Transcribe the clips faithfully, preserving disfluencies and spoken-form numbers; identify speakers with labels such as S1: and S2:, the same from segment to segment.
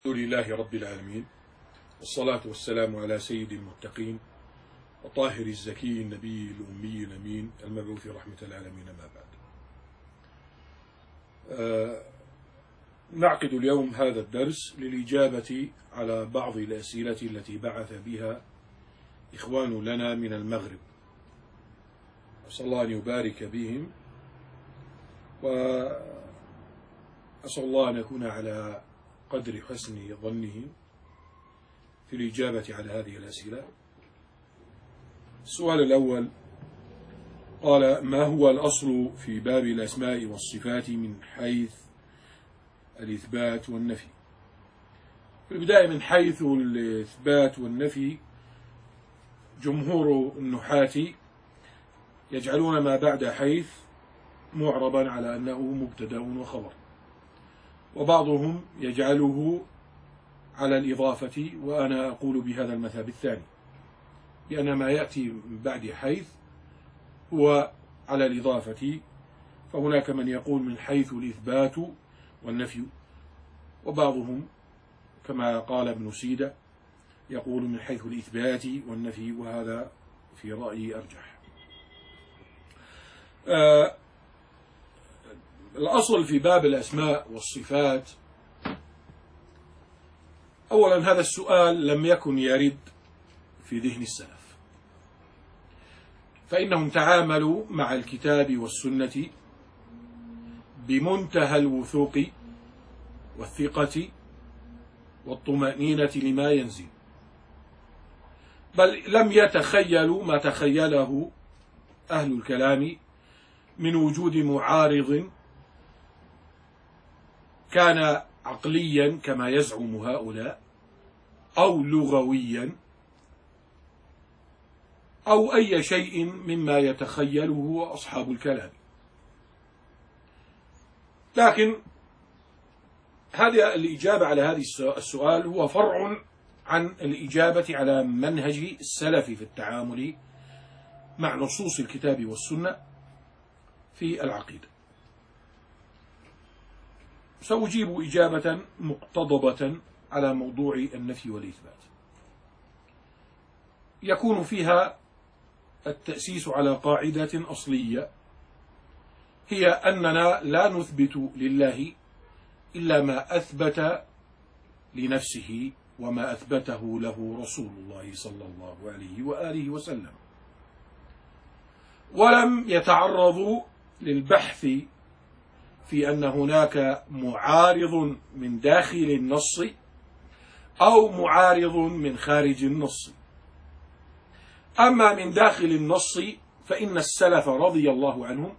S1: الحمد لله رب العالمين، والصلاة والسلام على سيد المتقين وطاهر الزكي النبي الأمي الأمين المبعوث رحمة العالمين. ما بعد، آه نعقد اليوم هذا الدرس للإجابة على بعض الأسئلة التي بعث بها إخوان لنا من المغرب، أسأل الله أن يبارك بهم، وأسأل الله أن يكون على قدر حسن ظنهم في الإجابة على هذه الأسئلة. السؤال الأول قال: ما هو الأصل في باب الأسماء والصفات من حيث الإثبات والنفي؟ في البداية، من حيث الإثبات والنفي، جمهور النحاة يجعلون ما بعد حيث معربا على أنه مبتدأ وخبر، وبعضهم يجعله على الإضافة، وأنا أقول بهذا المذهب الثاني، لأن ما يأتي من بعد حيث هو على الإضافة، فهناك من يقول من حيث الإثبات والنفي، وبعضهم كما قال ابن سيدة يقول من حيث الإثبات والنفي، وهذا في رأيي أرجح. آه الأصل في باب الأسماء والصفات، أولا هذا السؤال لم يكن يرد في ذهن السلف، فإنهم تعاملوا مع الكتاب والسنة بمنتهى الوثوق والثقة والطمأنينة لما ينزل، بل لم يتخيلوا ما تخيله أهل الكلام من وجود معارض كان عقليا كما يزعم هؤلاء، أو لغويا، أو أي شيء مما يتخيله أصحاب الكلام. لكن هذه الإجابة على هذا السؤال هو فرع عن الإجابة على منهج السلف في التعامل مع نصوص الكتاب والسنة في العقيدة. سأجيب إجابة مقتضبة على موضوع النفي والإثبات، يكون فيها التأسيس على قاعدة أصلية، هي أننا لا نثبت لله إلا ما أثبت لنفسه وما أثبته له رسول الله صلى الله عليه وآله وسلم، ولم يتعرضوا للبحث في أن هناك معارض من داخل النص أو معارض من خارج النص. أما من داخل النص فإن السلف رضي الله عنهم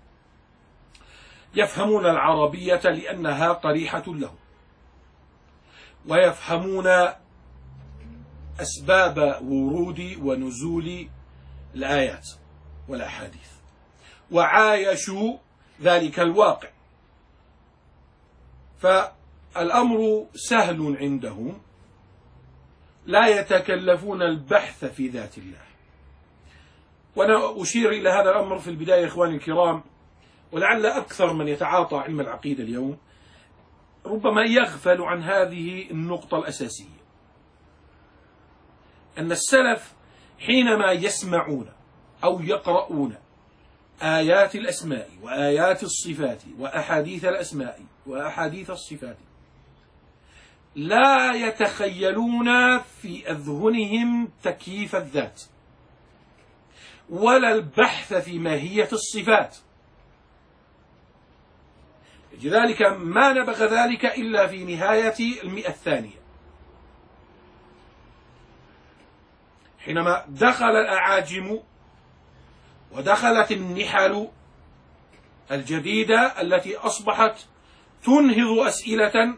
S1: يفهمون العربية لأنها قريحة لهم، ويفهمون أسباب ورود ونزول الآيات والأحاديث، وعايشوا ذلك الواقع، فالأمر سهل عندهم، لا يتكلفون البحث في ذات الله. وأنا أشير إلى هذا الأمر في البداية إخواني الكرام، ولعل أكثر من يتعاطى علم العقيدة اليوم ربما يغفل عن هذه النقطة الأساسية، أن السلف حينما يسمعون أو يقرؤون آيات الأسماء وآيات الصفات وأحاديث الأسماء وأحاديث الصفات، لا يتخيلون في أذهنهم تكييف الذات ولا البحث في ماهية الصفات، لذلك ما نبغ ذلك إلا في نهاية المئة الثانية، حينما دخل الأعاجم ودخلت النحل الجديدة التي أصبحت تنهض أسئلة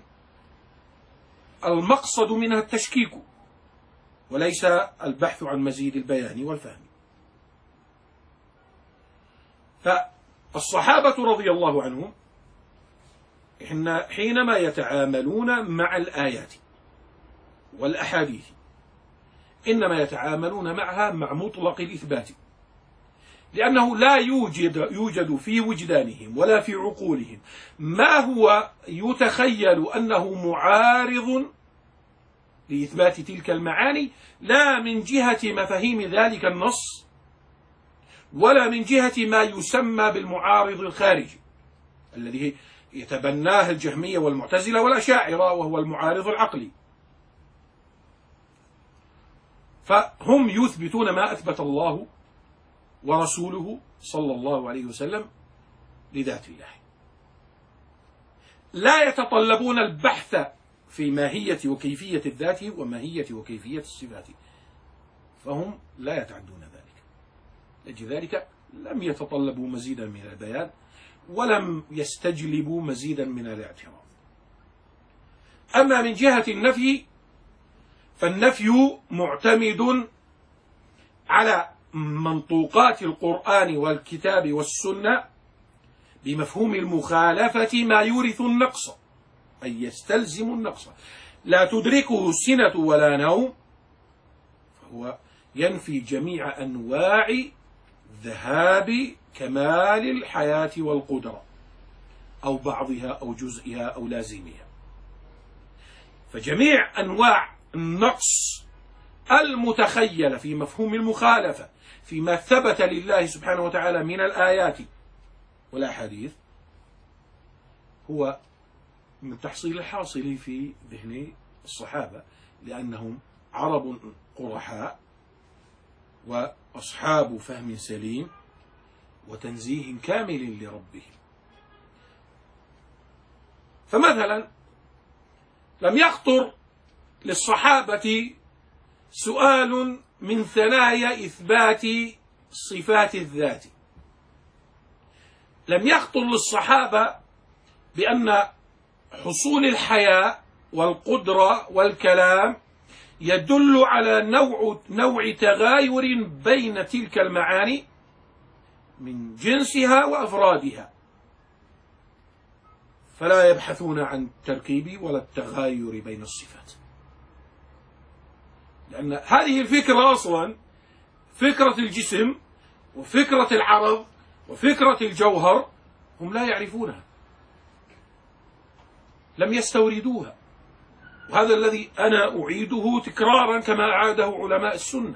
S1: المقصد منها التشكيك وليس البحث عن مزيد البيان والفهم. فالصحابة رضي الله عنهم حينما يتعاملون مع الآيات والأحاديث إنما يتعاملون معها مع مطلق الإثبات، لأنه لا يوجد يوجد في وجدانهم ولا في عقولهم ما هو يتخيل أنه معارض لإثبات تلك المعاني، لا من جهة مفاهيم ذلك النص ولا من جهة ما يسمى بالمعارض الخارجي الذي يتبناه الجهمية والمعتزلة والأشاعرة، وهو المعارض العقلي. فهم يثبتون ما أثبت الله ورسوله صلى الله عليه وسلم لذات الله، لا يتطلبون البحث في ماهية وكيفية الذات وماهية وكيفية الصفات، فهم لا يتعدون ذلك. لأجل ذلك لم يتطلبوا مزيدا من البيان ولم يستجلبوا مزيدا من الاعتراض. أما من جهة النفي فالنفي معتمد على منطوقات القرآن والكتاب والسنة بمفهوم المخالفة ما يورث النقص، أي يستلزم النقص، لا تدركه سنة ولا نوم، فهو ينفي جميع أنواع ذهاب كمال الحياة والقدرة أو بعضها أو جزئها أو لازمها. فجميع أنواع النقص المتخيلة في مفهوم المخالفة فيما ثبت لله سبحانه وتعالى من الآيات والأحاديث هو من تحصيل الحاصل في ذهن الصحابة، لأنهم عرب قرحاء وأصحاب فهم سليم وتنزيه كامل لربهم. فمثلا لم يخطر للصحابة سؤال من ثنايا إثبات صفات الذات، لم يخطر للصحابة بأن حصول الحياة والقدرة والكلام يدل على نوع نوع تغاير بين تلك المعاني من جنسها وأفرادها، فلا يبحثون عن التركيب ولا التغاير بين الصفات، لأن هذه الفكرة أصلا فكرة الجسم وفكرة العرض وفكرة الجوهر هم لا يعرفونها، لم يستوردوها. وهذا الذي أنا أعيده تكرارا كما أعاده علماء السنة،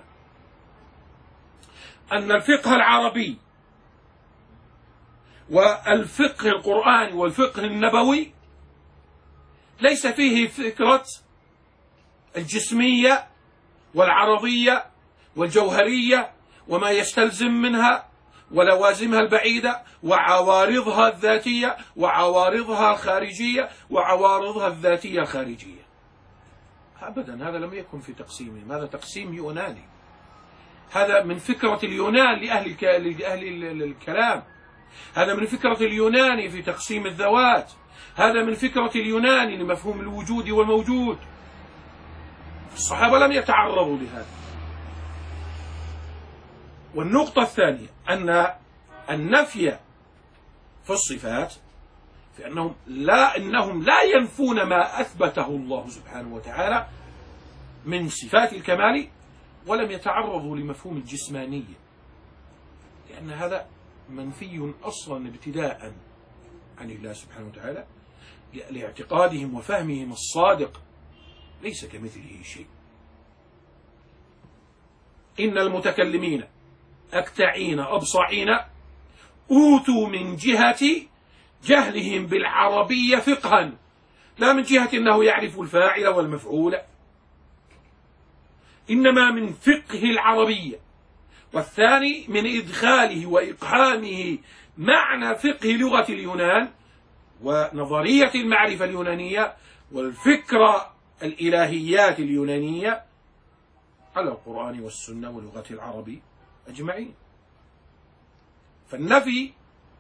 S1: أن الفقه العربي والفقه القرآني والفقه النبوي ليس فيه فكرة الجسمية والعرضية والجوهرية وما يستلزم منها ولوازمها البعيدة وعوارضها الذاتية وعوارضها الخارجية وعوارضها الذاتية الخارجية. أبدا، هذا لم يكن في تقسيمهم، هذا تقسيم يوناني، هذا من فكرة اليونان لأهل, لأهل الكلام، هذا من فكرة اليوناني في تقسيم الذوات، هذا من فكرة اليوناني لمفهوم الوجود والموجود. الصحابة لم يتعرضوا لهذا. والنقطة الثانية أن النفي في الصفات فإنهم لا إنهم لا ينفون ما أثبته الله سبحانه وتعالى من صفات الكمال، ولم يتعرضوا لمفهوم الجسمانية، لأن هذا منفي أصلا ابتداء عن الله سبحانه وتعالى لاعتقادهم وفهمهم الصادق ليس كمثله شيء. إن المتكلمين أكتعين أبصعين أوتوا من جهة جهلهم بالعربية فقها، لا من جهة أنه يعرف الفاعل والمفعول، إنما من فقه العربية. والثاني من إدخاله وإقحامه معنى فقه لغة اليونان ونظرية المعرفة اليونانية والفكرة الإلهيات اليونانية على القرآن والسنة ولغة العرب أجمعين. فالنفي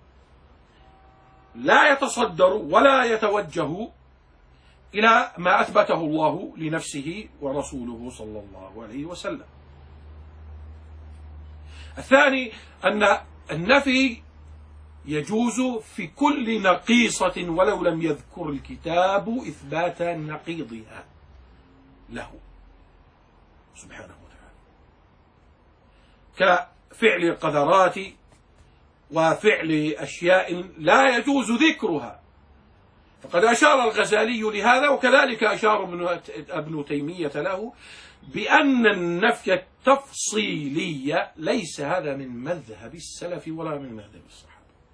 S1: لا يتصدر ولا يتوجه إلى ما أثبته الله لنفسه ورسوله صلى الله عليه وسلم. الثاني أن النفي يجوز في كل نقيصة ولو لم يذكر الكتاب إثبات نقيضها له سبحانه وتعالى، كفعل القذرات وفعل أشياء لا يجوز ذكرها فقد أشار الغزالي لهذا، وكذلك أشار ابن تيمية له، بأن النفي التفصيلي ليس هذا من مذهب السلف ولا من مذهب الصحابة.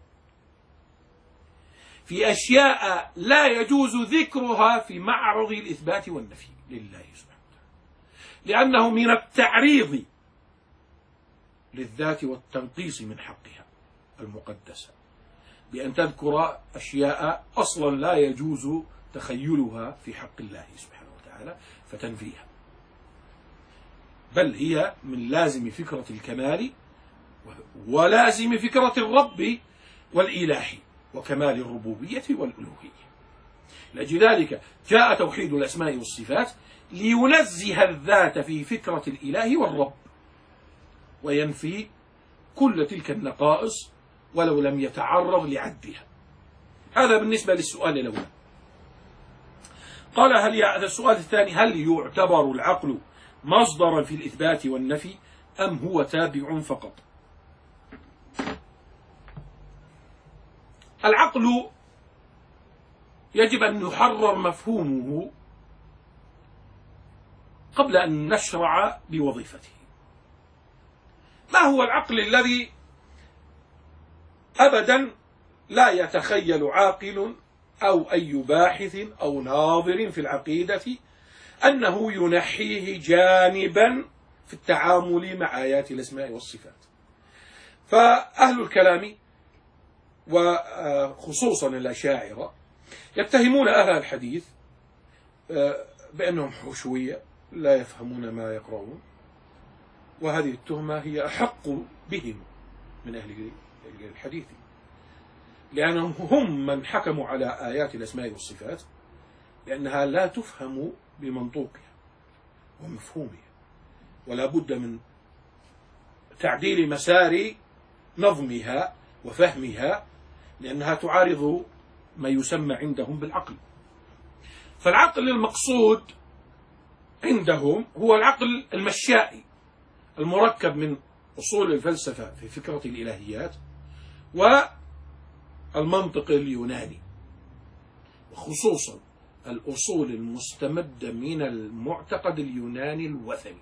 S1: في أشياء لا يجوز ذكرها في معرض الإثبات والنفي لله سبحانه وتعالى، لأنه من التعريض للذات والتنقيص من حقها المقدسة، بأن تذكر أشياء أصلا لا يجوز تخيلها في حق الله سبحانه وتعالى فتنفيها، بل هي من لازم فكرة الكمال ولازم فكرة الرب والإله وكمال الربوبية والألوهية. لأجل ذلك جاء توحيد الأسماء والصفات لينزه الذات في فكرة الإله والرب، وينفي كل تلك النقائص ولو لم يتعرض لعدها. هذا بالنسبة للسؤال الأول. قال هل السؤال الثاني: هل يعتبر العقل مصدرا في الإثبات والنفي أم هو تابع فقط؟ العقل يجب أن يحرر مفهومه قبل أن نشرع بوظيفته. ما هو العقل الذي أبدا لا يتخيل عاقل أو أي باحث أو ناظر في العقيدة أنه ينحيه جانبا في التعامل مع آيات الأسماء والصفات؟ فأهل الكلام وخصوصا الأشاعرة يتهمون أهل الحديث بأنهم حشوية لا يفهمون ما يقرؤون، وهذه التهمة هي أحق بهم من أهل الحديث، لأنهم هم من حكموا على آيات الأسماء والصفات لأنها لا تفهم بمنطوقها ومفهومها، ولا بد من تعديل مسار نظمها وفهمها، لأنها تعارض ما يسمى عندهم بالعقل. فالعقل المقصود عندهم هو العقل المشائي المركب من أصول الفلسفة في فكرة الإلهيات والمنطق اليوناني، وخصوصا الأصول المستمدة من المعتقد اليوناني الوثني.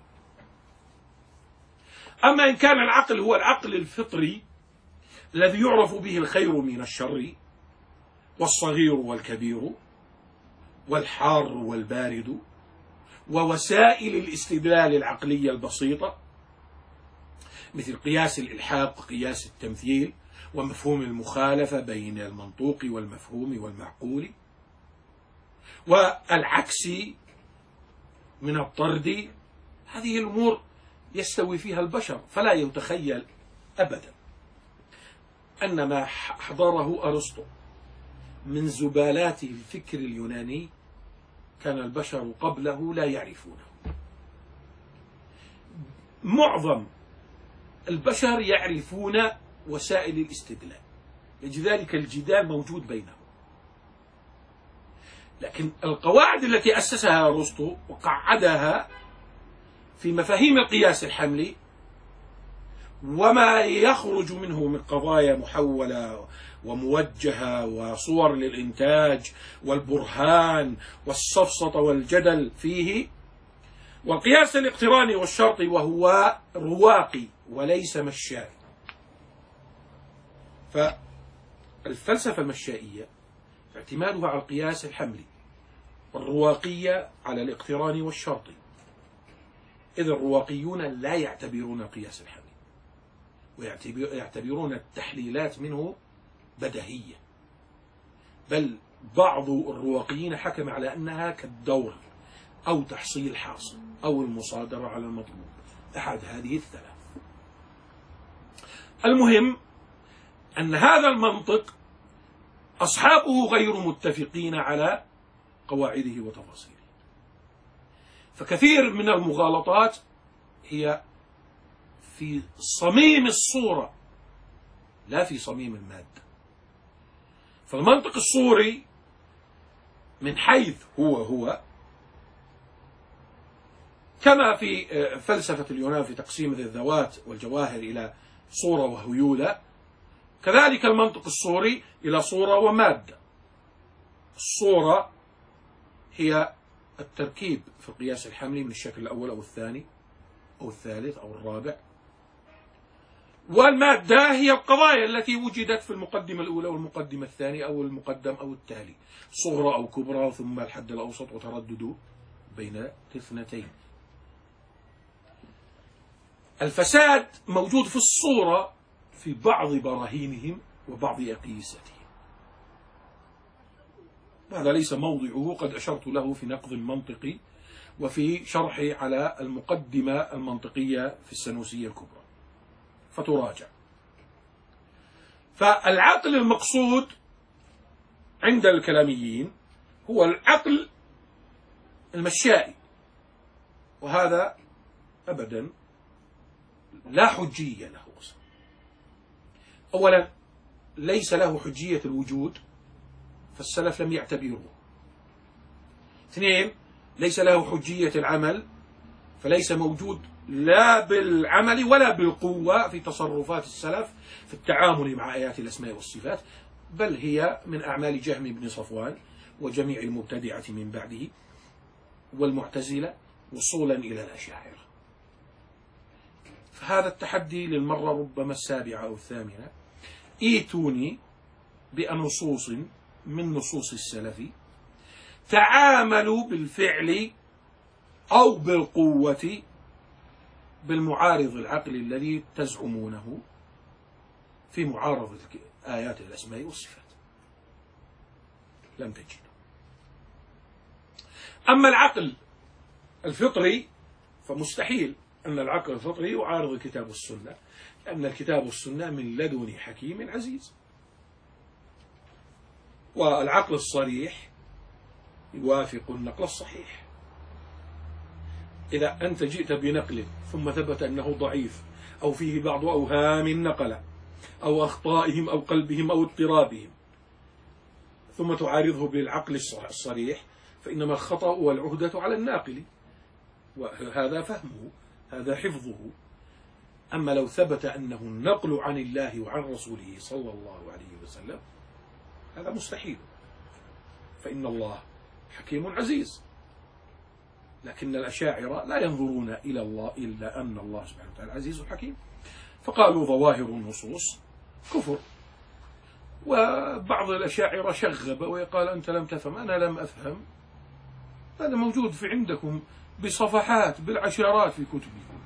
S1: أما إن كان العقل هو العقل الفطري الذي يعرف به الخير من الشر والصغير والكبير والحار والبارد ووسائل الاستدلال العقلية البسيطة مثل قياس الإلحاق وقياس التمثيل ومفهوم المخالفة بين المنطوق والمفهوم والمعقول، والعكس من الطرد، هذه الأمور يستوي فيها البشر، فلا يتخيل أبدا أن ما حضره أرسطو من زبالات الفكر اليوناني كان البشر قبله لا يعرفونه. معظم البشر يعرفون وسائل الاستدلال، لذلك الجدال موجود بينهم، لكن القواعد التي أسسها أرسطو وقعدها في مفاهيم القياس الحملي وما يخرج منه من قضايا محولة وموجهة وصور للإنتاج والبرهان والسفسطة والجدل فيه، والقياس الاقتراني والشرطي وهو رواقي وليس مشائي. فالفلسفة المشائية اعتمادها على القياس الحملي، والرواقية على الاقتراني والشرطي، إذ الرواقيون لا يعتبرون القياس الحملي ويعتبرون التحليلات منه بديهية، بل بعض الرواقيين حكم على أنها كالدور أو تحصيل حاصل أو المصادرة على المطلوب، أحد هذه الثلاث. المهم أن هذا المنطق أصحابه غير متفقين على قواعده وتفاصيله، فكثير من المغالطات هي في صميم الصورة لا في صميم المادة. فالمنطق الصوري من حيث هو هو كما في فلسفة اليونان في تقسيم الذوات والجواهر إلى صورة وهيولة، كذلك المنطق الصوري إلى صورة ومادة. الصورة هي التركيب في القياس الحملي من الشكل الأول أو الثاني أو الثالث أو الرابع، والمادة هي القضايا التي وجدت في المقدمة الأولى والمقدمة الثانية أو المقدم أو التالي، صغرى أو كبرى، ثم الحد الأوسط، وتردد بين الاثنتين. الفساد موجود في الصورة في بعض براهينهم وبعض أقيستهم، هذا ليس موضعه، قد أشرت له في نقد المنطقي وفي شرحي على المقدمة المنطقية في السنوسية الكبرى، فتراجع. فالعقل المقصود عند الكلاميين هو العقل المشائي، وهذا أبدا لا حجية له. أولا ليس له حجية الوجود، فالسلف لم يعتبروه. اثنين، ليس له حجية العمل، فليس موجود لا بالعمل ولا بالقوة في تصرفات السلف في التعامل مع آيات الأسماء والصفات، بل هي من أعمال جهم بن صفوان وجميع المبتدعة من بعده والمعتزلة وصولا إلى الأشاعرة. فهذا التحدي للمرة ربما السابعة أو الثامنة، ايتوني بنصوص من نصوص السلف تعاملوا بالفعل أو بالقوة بالمعارض العقلي الذي تزعمونه في معارضة آيات الأسماء والصفات، لم تجد. أما العقل الفطري فمستحيل أن العقل الفطري يعارض الكتاب والسنة، لأن الكتاب والسنة من لدن حكيم عزيز. والعقل الصريح يوافق النقل الصحيح. إذا أنت جئت بنقل ثم ثبت أنه ضعيف أو فيه بعض أوهام النقلة أو أخطائهم أو قلبهم أو اضطرابهم، ثم تعارضه بالعقل الصريح، فإنما الخطأ والعهدة على الناقل، وهذا فهمه، هذا حفظه. أما لو ثبت أنه النقل عن الله وعن رسوله صلى الله عليه وسلم، هذا مستحيل، فإن الله حكيم عزيز. لكن الأشاعرة لا ينظرون إلى الله إلا أن الله سبحانه وتعالى عزيز حكيم، فقالوا ظواهر النصوص كفر. وبعض الأشاعرة شغب ويقال أنت لم تفهم. أنا لم أفهم، هذا موجود في عندكم بصفحات بالعشرات في كتبكم.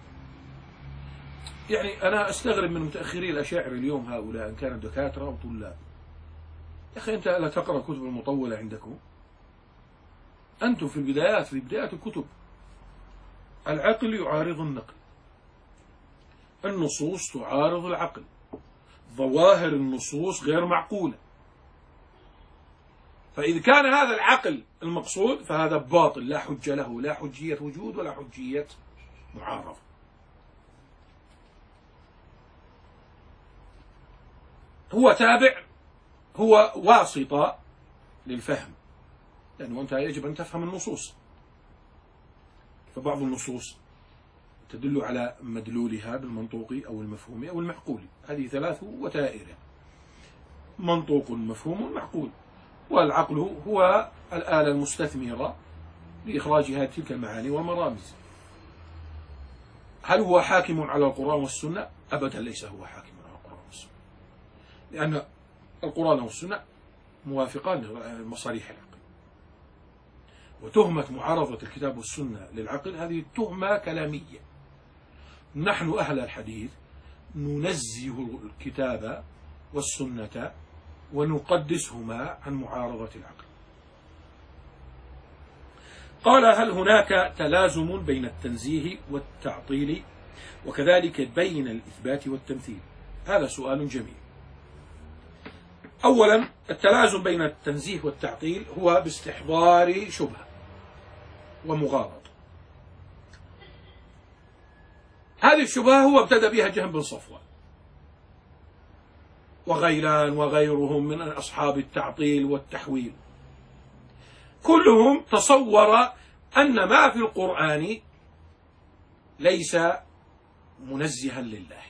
S1: يعني أنا أستغرب من متأخري الأشاعرة اليوم هؤلاء، إن كانوا دكاترة أو طلاب. يا أخي أنت لا تقرأ كتب المطولة عندكم؟ أنتم في البدايات في بدايات الكتب العقل يعارض النقل، النصوص تعارض العقل، ظواهر النصوص غير معقولة. فإذا كان هذا العقل المقصود فهذا باطل، لا حجة له، لا حجية وجود ولا حجية معارضة. هو تابع، هو واسطة للفهم، لأنه أنت يجب أن تفهم النصوص. فبعض النصوص تدل على مدلولها بالمنطوقي أو المفهومي أو المعقولي، هذه ثلاث وتائر: منطوق، مفهوم، معقول. والعقل هو الآلة المستثمرة لإخراج هذه تلك المعاني والمرامز. هل هو حاكم على القرآن والسنة؟ أبدا ليس هو حاكم على القرآن والسنة، لأن القرآن والسنة موافقان لمصالح العقل. وتهمة معارضة الكتاب والسنة للعقل هذه تهمة كلامية. نحن أهل الحديث ننزه الكتاب والسنة ونقدسهما عن معارضة العقل. قال: هل هناك تلازم بين التنزيه والتعطيل وكذلك بين الإثبات والتمثيل؟ هذا سؤال جميل. أولا، التلازم بين التنزيه والتعطيل هو باستحضار شبهة ومغالطة. هذه الشبهة هو ابتدأ بها جهم بن صفوان وغيلان وغيرهم من أصحاب التعطيل والتحويل، كلهم تصور أن ما في القرآن ليس منزها لله.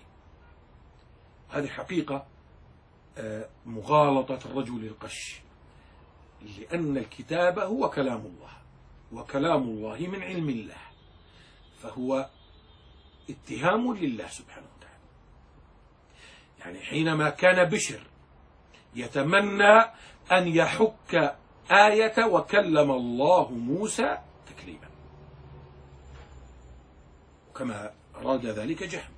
S1: هذه حقيقة مغالطة الرجل القش. لأن الكتاب هو كلام الله، وكلام الله من علم الله، فهو اتهام لله سبحانه وتعالى. يعني حينما كان بشر يتمنى أن يحك آية وكلم الله موسى تكليما، كما أراد ذلك جهم.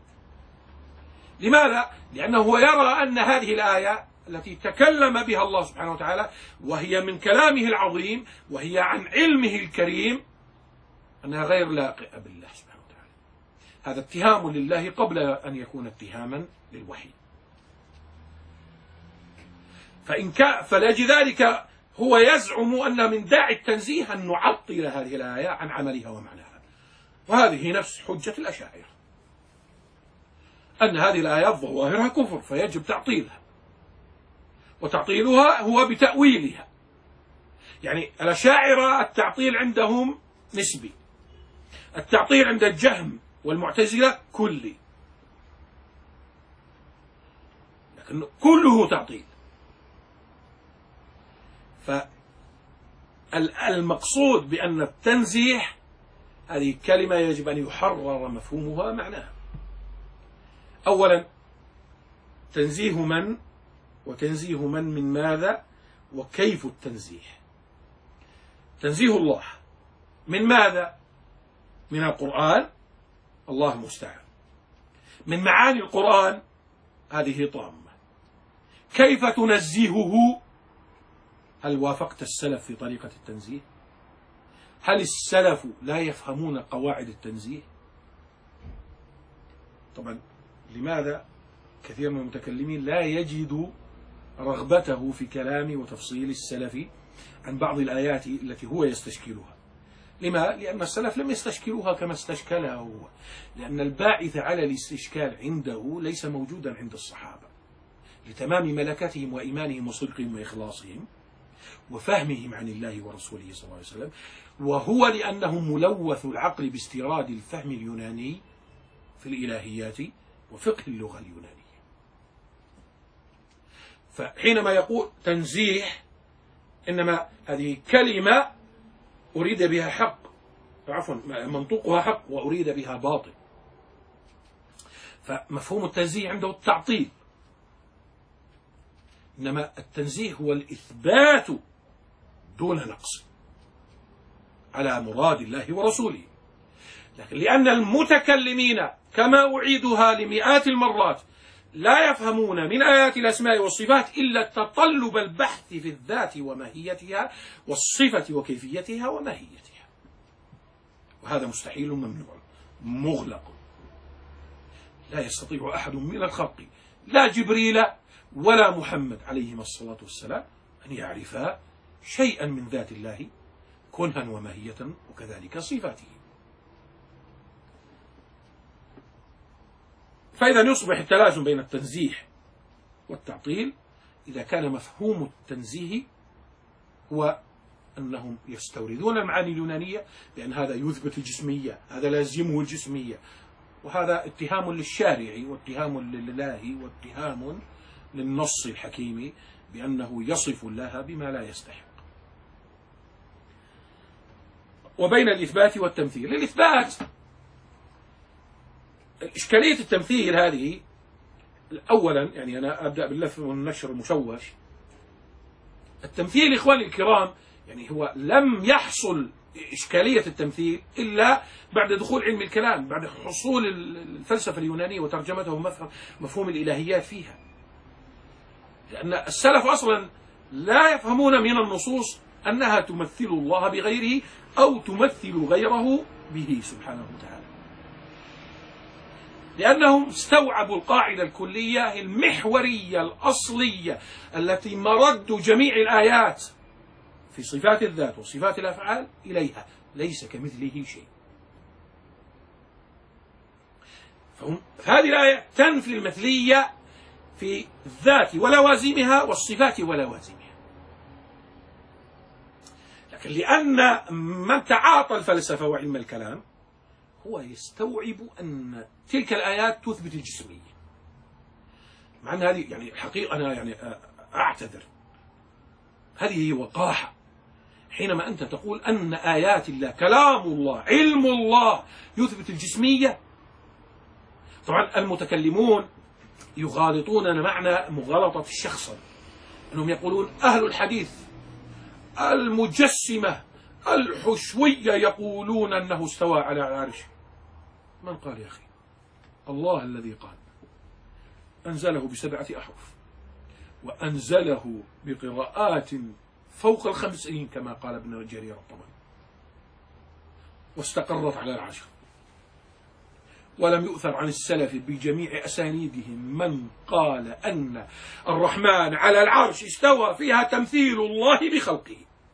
S1: لماذا؟ لأنه يرى أن هذه الآية التي تكلم بها الله سبحانه وتعالى وهي من كلامه العظيم وهي عن علمه الكريم أنها غير لائقة بالله سبحانه وتعالى. هذا اتهام لله قبل أن يكون اتهاما للوحي. فإن كان فلأجل ذلك هو يزعم أن من داعي التنزيه أن نعطل هذه الآية عن عملها ومعناها، وهذه نفس حجة الأشاعرة، أن هذه الآيات ظواهرها كفر فيجب تعطيلها، وتعطيلها هو بتأويلها. يعني الأشاعرة التعطيل عندهم نسبي، التعطيل عند الجهم والمعتزلة كلي، لكن كله تعطيل. فالمقصود بأن التنزيه هذه كلمة يجب أن يحرر مفهومها معناها. أولا تنزيه من، وتنزيه من من ماذا، وكيف التنزيه. تنزيه الله من ماذا؟ من القرآن، الله المستعان. من معاني القرآن هذه طامة. كيف تنزهه؟ هل وافقت السلف في طريقة التنزيه؟ هل السلف لا يفهمون قواعد التنزيه؟ طبعا لماذا كثير من المتكلمين لا يجد رغبته في كلام وتفصيل السلف عن بعض الآيات التي هو يستشكلها؟ لما؟ لأن السلف لم يستشكلوها كما استشكلها هو، لأن الباعث على الاستشكال عنده ليس موجودا عند الصحابة، لتمام ملكتهم وإيمانهم وصدقهم وإخلاصهم وفهمهم عن الله ورسوله صلى الله عليه وسلم، وهو لأنه ملوث العقل باستيراد الفهم اليوناني في الإلهيات وفقه اللغة اليونانية. فحينما يقول تنزيه إنما هذه كلمة أريد بها حق، عفوا منطوقها حق وأريد بها باطل. فمفهوم التنزيه عنده التعطيل، إنما التنزيه هو الإثبات دون نقص على مراد الله ورسوله. لكن لأن المتكلمين كما أعيدها لمئات المرات لا يفهمون من آيات الأسماء والصفات إلا تطلب البحث في الذات وماهيتها والصفة وكيفيتها وماهيتها، وهذا مستحيل ممنوع مغلق. لا يستطيع أحد من الخلق لا جبريل ولا محمد عليهما الصلاة والسلام أن يعرفا شيئا من ذات الله كنها وماهية وكذلك صفاته. فإذا يصبح التلازم بين التنزيه والتعطيل إذا كان مفهوم التنزيه هو أنهم يستوردون المعاني اليونانية بأن هذا يثبت الجسمية، هذا لازمه الجسمية، وهذا اتهام للشارع واتهام لله واتهام للنص الحكيم بأنه يصف الله بما لا يستحق. وبين الإثبات والتمثيل. الإثبات إشكالية التمثيل هذه أولا، يعني أنا أبدأ باللف والنشر المشوش. التمثيل إخواني الكرام يعني هو لم يحصل إشكالية التمثيل إلا بعد دخول علم الكلام، بعد حصول الفلسفة اليونانية وترجمته مفهوم الإلهيات فيها. لأن السلف أصلا لا يفهمون من النصوص أنها تمثل الله بغيره أو تمثل غيره به سبحانه وتعالى، لأنهم استوعبوا القاعدة الكلية المحورية الأصلية التي مرد جميع الآيات في صفات الذات وصفات الأفعال إليها، ليس كمثله شيء. فهذه الآية تنفي المثلية في الذات ولوازمها والصفات ولوازمها. لكن لأن من تعاطى الفلسفة وعلم الكلام هو يستوعب أن تلك الآيات تثبت الجسمية، مع أن هذه يعني الحقيقة أنا يعني أعتذر، هذه هي وقاحة. حينما أنت تقول أن آيات الله كلام الله علم الله يثبت الجسمية. طبعا المتكلمون يغالطون معنى مغالطة الشخص، أنهم يقولون أهل الحديث المجسمة الحشوية يقولون أنه استوى على العرش. من قال يا أخي؟ الله الذي قال، أنزله بسبعة أحرف، وأنزله بقراءات فوق الخمسين كما قال ابن جرير الطبري، واستقرت على العشر، ولم يؤثر عن السلف بجميع أسانيدهم من قال أن الرحمن على العرش استوى فيها تمثيل الله بخلقه.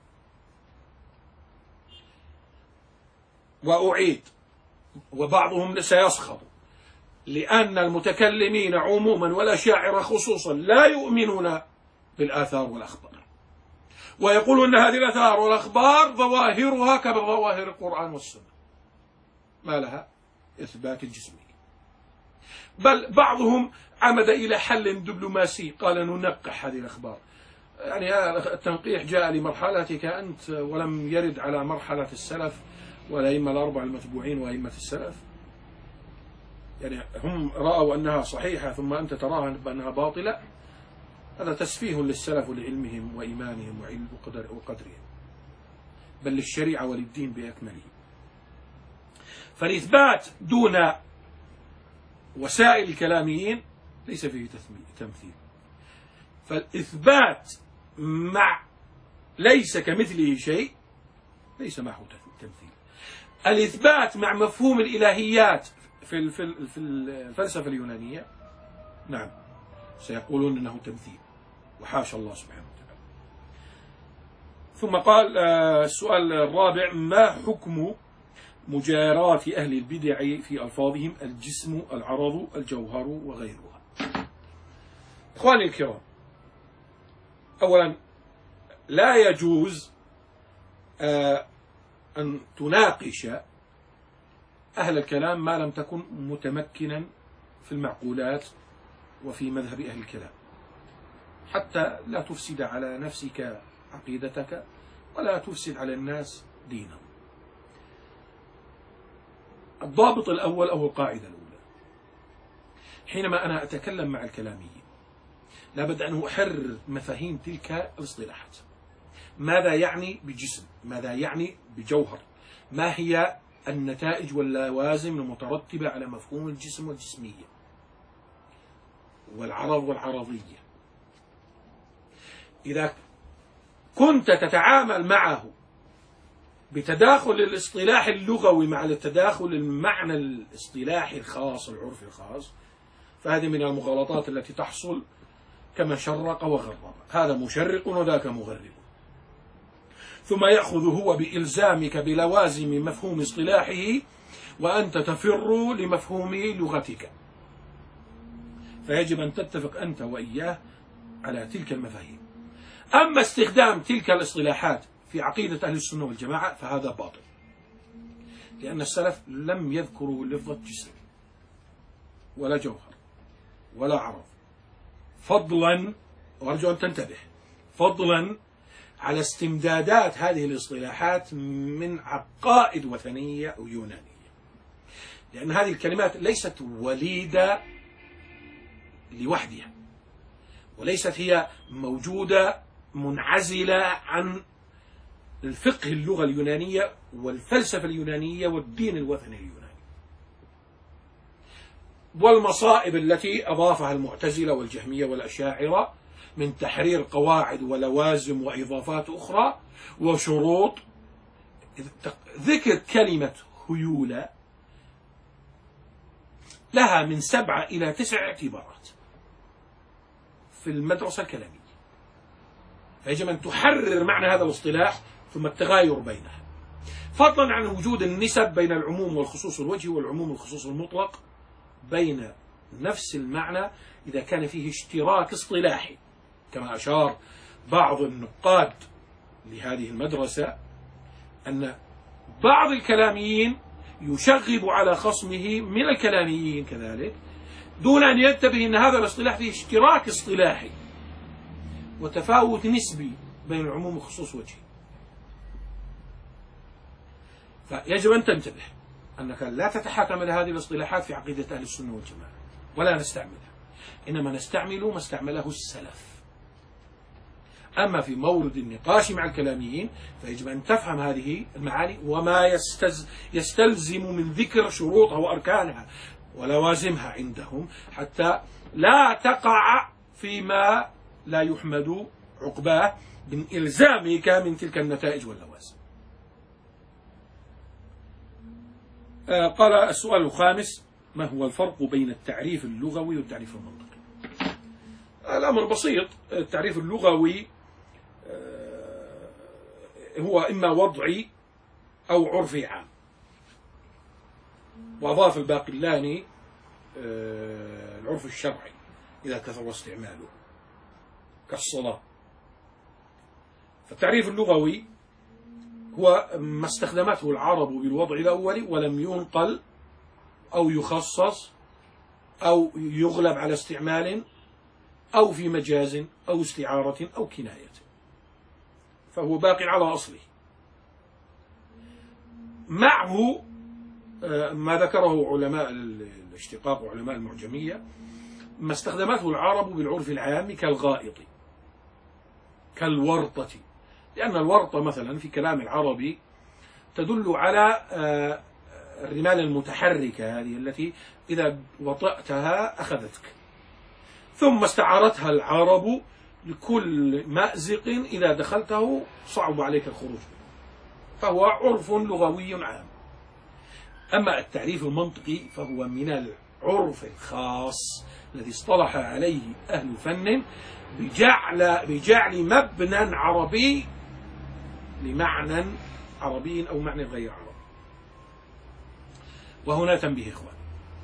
S1: وأعيد، وبعضهم سيسخط، لأن المتكلمين عموما والأشاعرة خصوصا لا يؤمنون بالآثار والأخبار، ويقولون أن هذه الآثار والأخبار ظواهرها كظواهر القرآن والسنة، ما لها إثبات الجسمي. بل بعضهم عمد إلى حل دبلوماسي، قال ننقح هذه الأخبار. يعني التنقيح جاء لمرحلتك أنت ولم يرد على مرحلة السلف والأئمة الأربعة المتبوعين وأئمة السلف. يعني هم رأوا أنها صحيحة ثم أنت تراها بأنها باطلة. هذا تسفيه للسلف ولعلمهم وإيمانهم وقدرهم، بل للشريعة وللدين بأكمله. فالإثبات دون وسائل الكلاميين ليس فيه تمثيل. فالإثبات مع ليس كمثله شيء ليس معه تمثيل. الإثبات مع مفهوم الإلهيات في في الفلسفة اليونانية نعم سيقولون أنه تمثيل، وحاشا الله سبحانه وتعالى. ثم قال السؤال الرابع: ما حكم مجارات أهل البدع في ألفاظهم الجسم، العرض، الجوهر وغيرها؟ إخواني الكرام، أولا لا يجوز أن تناقش أهل الكلام ما لم تكن متمكنا في المعقولات وفي مذهب أهل الكلام، حتى لا تفسد على نفسك عقيدتك ولا تفسد على الناس دينهم. الضابط الأول أو القاعدة الأولى: حينما أنا أتكلم مع الكلاميين لابد أن أحرر مفاهيم تلك الاصطلاحات. ماذا يعني بجسم؟ ماذا يعني بجوهر؟ ما هي النتائج واللوازم المترتبة على مفهوم الجسم والجسمية والعرض والعرضية؟ إذا كنت تتعامل معه بتداخل الاصطلاح اللغوي مع التداخل المعنى الاصطلاحي الخاص العرفي الخاص، فهذه من المغالطات التي تحصل كما شرق وغرب، هذا مشرق وذاك مغرب، ثم يأخذ هو بإلزامك بلوازم مفهوم اصطلاحه وأنت تفر لمفهوم لغتك. فيجب أن تتفق أنت وإياه على تلك المفاهيم. أما استخدام تلك الاصطلاحات في عقيدة أهل السنة والجماعة فهذا باطل، لأن السلف لم يذكروا لفظة جسم ولا جوهر ولا عرض، فضلا، وأرجو أن تنتبه، فضلا على استمدادات هذه الاصطلاحات من عقائد وثنية أو يونانية، لأن هذه الكلمات ليست وليدة لوحدها، وليست هي موجودة منعزلة عن الفقه اللغة اليونانية والفلسفة اليونانية والدين الوثني اليوناني والمصائب التي أضافها المعتزلة والجهمية والأشاعرة من تحرير قواعد ولوازم وإضافات أخرى وشروط. ذكر كلمة هيولة لها من سبعة إلى تسع اعتبارات في المدرسة الكلامية، فيجب أن تحرر معنى هذا الاصطلاح ثم التغاير بينها، فضلا عن وجود النسب بين العموم والخصوص الوجهي والعموم والخصوص المطلق بين نفس المعنى إذا كان فيه اشتراك اصطلاحي، كما أشار بعض النقاد لهذه المدرسة أن بعض الكلاميين يشغب على خصمه من الكلاميين كذلك دون أن ينتبه أن هذا الاصطلاح فيه اشتراك اصطلاحي وتفاوت نسبي بين العموم والخصوص وجهين. فيجب أن تنتبه أنك لا تتحاكم إلى هذه الاصطلاحات في عقيدة أهل السنة والجماعة ولا نستعملها، إنما نستعمل ما استعمله السلف. أما في مورد النقاش مع الكلاميين فيجب أن تفهم هذه المعاني وما يستز يستلزم من ذكر شروطها وأركانها ولوازمها عندهم، حتى لا تقع فيما لا يحمد عقباه من إلزامك من تلك النتائج واللوازم. آه قال السؤال الخامس: ما هو الفرق بين التعريف اللغوي والتعريف المنطقي؟ الأمر بسيط. التعريف اللغوي هو إما وضعي أو عرفي عام، وأضاف الباقلاني العرف الشرعي إذا كثر استعماله كالصلاة. فالتعريف اللغوي هو ما استخدمته العرب بالوضع الأولي ولم ينقل أو يخصص أو يغلب على استعمال أو في مجاز أو استعارة أو كناية، فهو باق على أصله. معه ما ذكره علماء الاشتقاق وعلماء المعجمية ما استخدمته العرب بالعرف العام كالغائط كالورطة، لأن الورطة مثلا في كلام العربي تدل على الرمال المتحركة هذه التي إذا وطأتها أخذتك، ثم استعارتها العرب لكل مأزق إذا دخلته صعب عليك الخروج، فهو عرف لغوي عام. أما التعريف المنطقي فهو من العرف الخاص الذي اصطلح عليه أهل فن بجعل, بجعل مبنى عربي لمعنى عربي أو معنى غير عربي. وهنا تنبيه إخوان،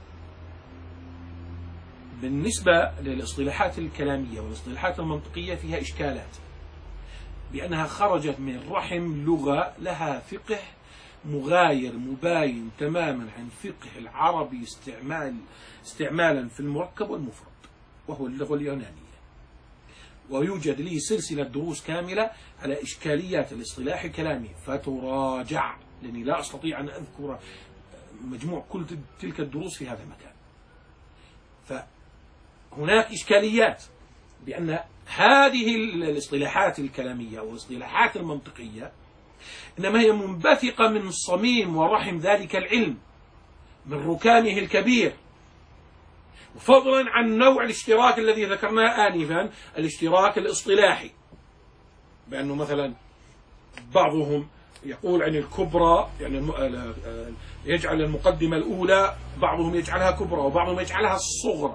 S1: بالنسبة للاصطلاحات الكلامية والاصطلاحات المنطقية فيها إشكالات، بأنها خرجت من رحم لغة لها فقه مغاير مباين تماما عن فقه العربي استعمال استعمالا في المركب والمفرد، وهو اللغة اليونانية. ويوجد لي سلسلة دروس كاملة على إشكاليات الاصطلاح الكلامي فتراجع، لأني لا أستطيع أن أذكر مجموع كل تلك الدروس في هذا المكان. فهناك إشكاليات بأن هذه الاصطلاحات الكلامية والاصطلاحات المنطقية إنما هي منبثقة من صميم ورحم ذلك العلم، من ركامه الكبير، فضلا عن نوع الاشتراك الذي ذكرناه آنفا، الاشتراك الاصطلاحي، بأنه مثلا بعضهم يقول عن الكبرى يعني يجعل المقدمة الأولى، بعضهم يجعلها كبرى وبعضهم يجعلها الصغرى،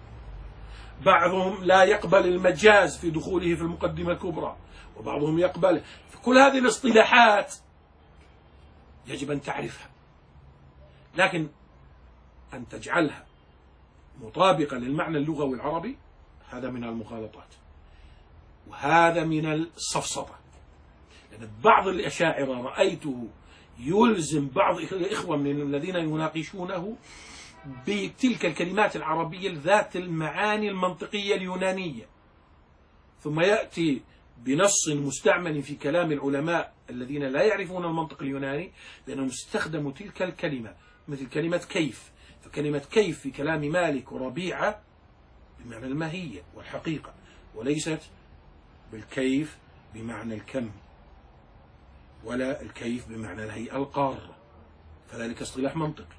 S1: بعضهم لا يقبل المجاز في دخوله في المقدمة الكبرى وبعضهم يقبل. كل هذه الاصطلاحات يجب أن تعرفها، لكن أن تجعلها مطابقة للمعنى اللغوي العربي هذا من المغالطات وهذا من السفسطة. لأن بعض الأشاعرة رأيته يلزم بعض الإخوة من الذين يناقشونه بتلك الكلمات العربية ذات المعاني المنطقية اليونانية، ثم يأتي بنص مستعمل في كلام العلماء الذين لا يعرفون المنطق اليوناني لأنهم استخدموا تلك الكلمة، مثل كلمة كيف. فكلمة كيف في كلام مالك وربيعة بمعنى الماهية والحقيقة، وليست بالكيف بمعنى الكم ولا الكيف بمعنى الهيئة القارة، فذلك اصطلاح منطقي.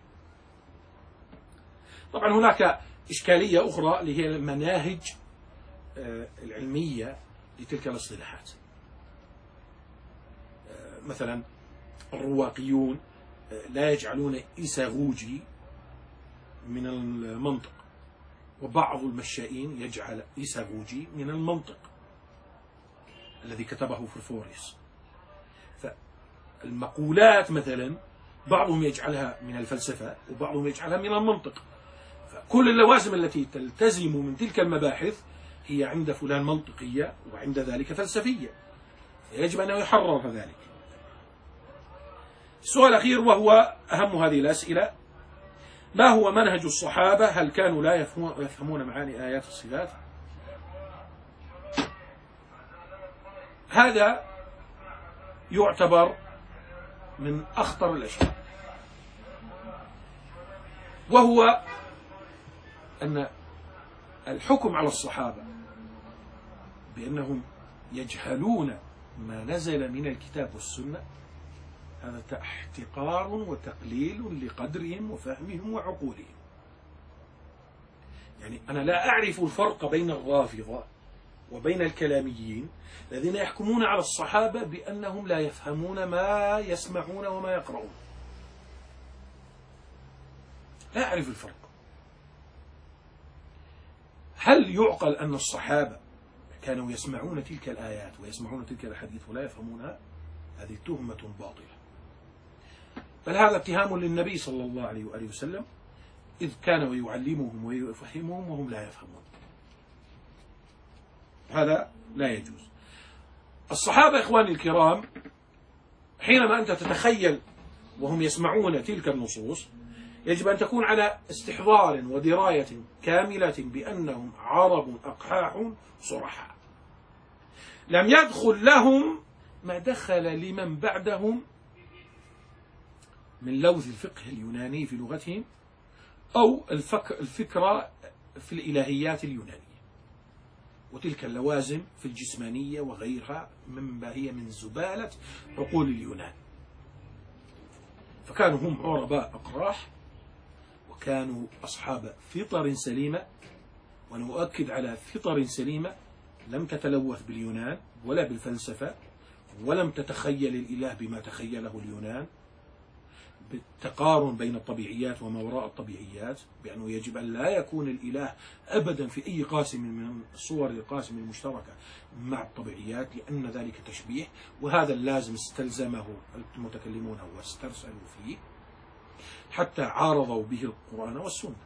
S1: طبعا هناك إشكالية أخرى اللي هي المناهج العلمية لتلك الاصطلاحات. مثلا الرواقيون لا يجعلون إيساغوجي من المنطق، وبعض المشائين يجعل إيساغوجي من المنطق الذي كتبه فرفوريوس. فالمقولات مثلا بعضهم يجعلها من الفلسفة وبعضهم يجعلها من المنطق، فكل اللوازم التي تلتزم من تلك المباحث هي عند فلان منطقية وعند ذلك فلسفية، فيجب أن يحرر ذلك. السؤال الأخير وهو أهم هذه الأسئلة: ما هو منهج الصحابة؟ هل كانوا لا يفهمون معاني آيات الصفات؟ هذا يعتبر من أخطر الأشياء، وهو أن الحكم على الصحابة بأنهم يجهلون ما نزل من الكتاب والسنة هذا احتقار وتقليل لقدرهم وفهمهم وعقولهم. يعني أنا لا أعرف الفرق بين الرافضة وبين الكلاميين الذين يحكمون على الصحابة بأنهم لا يفهمون ما يسمعون وما يقرؤون. لا أعرف الفرق. هل يعقل أن الصحابة كانوا يسمعون تلك الآيات ويسمعون تلك الأحاديث ولا يفهمونها؟ هذه تهمة باطلة، بل هذا اتهام للنبي صلى الله عليه وآله وسلم، إذ كان يعلمهم ويفهمهم وهم لا يفهمون. هذا لا يجوز. الصحابة إخواني الكرام حينما أنت تتخيل وهم يسمعون تلك النصوص يجب أن تكون على استحضار ودراية كاملة بأنهم عرب أقحاح صرحاء، لم يدخل لهم ما دخل لمن بعدهم من لوث الفقه اليوناني في لغتهم أو الفكرة في الإلهيات اليونانية وتلك اللوازم في الجسمانية وغيرها مما هي من زبالة عقول اليونان. فكانوا هم عرباء أقراح، وكانوا أصحاب فطر سليمة، وأنا أؤكد على فطر سليمة لم تتلوث باليونان ولا بالفلسفة، ولم تتخيل الإله بما تخيله اليونان، بالتقارن بين الطبيعيات وما وراء الطبيعيات، بأنه يجب أن لا يكون الإله أبدا في أي قاسم من صور القاسم المشتركة مع الطبيعيات، لأن ذلك تشبيه، وهذا اللازم استلزمه المتكلمون واسترسلوا فيه حتى عارضوا به القرآن والسنة.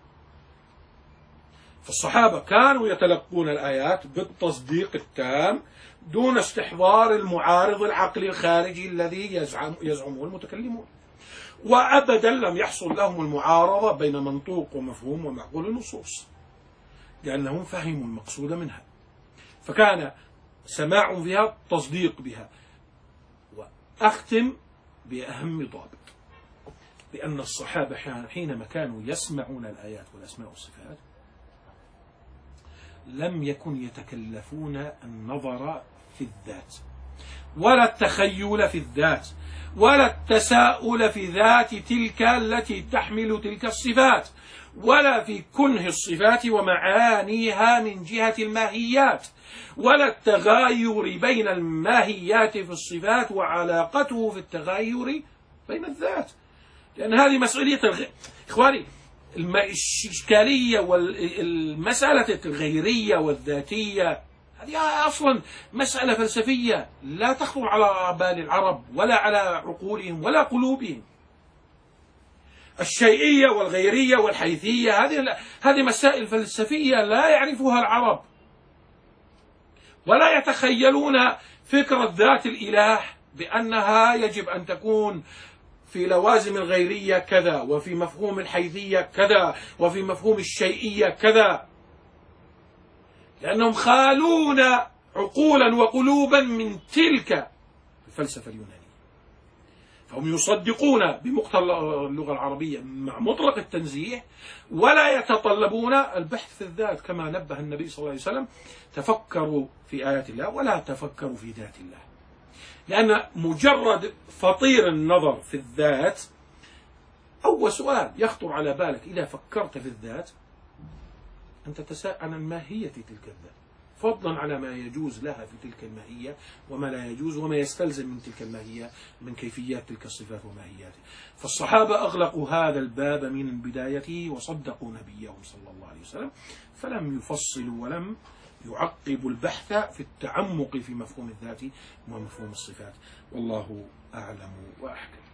S1: فالصحابة كانوا يتلقون الآيات بالتصديق التام دون استحضار المعارض العقلي الخارجي الذي يزعم يزعمه المتكلمون، وأبدا لم يحصل لهم المعارضة بين منطوق ومفهوم ومعقول النصوص، لأنهم فهموا المقصود منها، فكان سماع فيها تصديق بها. وأختم بأهم ضابط، بأن الصحابة حينما كانوا يسمعون الآيات والأسماء والصفات لم يكن يتكلفون النظر في الذات ولا التخيل في الذات ولا التساؤل في ذات تلك التي تحمل تلك الصفات، ولا في كنه الصفات ومعانيها من جهة الماهيات، ولا التغاير بين الماهيات في الصفات وعلاقته في التغاير بين الذات، لأن هذه مسؤولية الغ... إخواني الإشكالية والمسألة الغيرية والذاتية هذه أصلا مسألة فلسفية لا تخطر على بال العرب ولا على عقولهم ولا قلوبهم. الشيئية والغيرية والحيثية هذه هذه مسائل فلسفية لا يعرفها العرب، ولا يتخيلون فكرة ذات الإله بأنها يجب أن تكون في لوازم الغيرية كذا، وفي مفهوم الحيثية كذا، وفي مفهوم الشيئية كذا، لأنهم خالون عقولا وقلوبا من تلك الفلسفة اليونانية. فهم يصدقون بمقتضى اللغة العربية مع مطلق التنزيه، ولا يتطلبون البحث في الذات، كما نبه النبي صلى الله عليه وسلم: تفكروا في آيات الله ولا تفكروا في ذات الله. لأن مجرد فطير النظر في الذات أول سؤال يخطر على بالك إذا فكرت في الذات أن تتساءل عن ماهية تلك الذات، فضلا على ما يجوز لها في تلك الماهية وما لا يجوز وما يستلزم من تلك الماهية من كيفيات تلك الصفات وماهياتها. فالصحابة أغلقوا هذا الباب من بدايته وصدقوا نبيهم صلى الله عليه وسلم، فلم يفصلوا ولم يعقبوا البحث في التعمق في مفهوم الذات ومفهوم الصفات. والله أعلم وأحكم.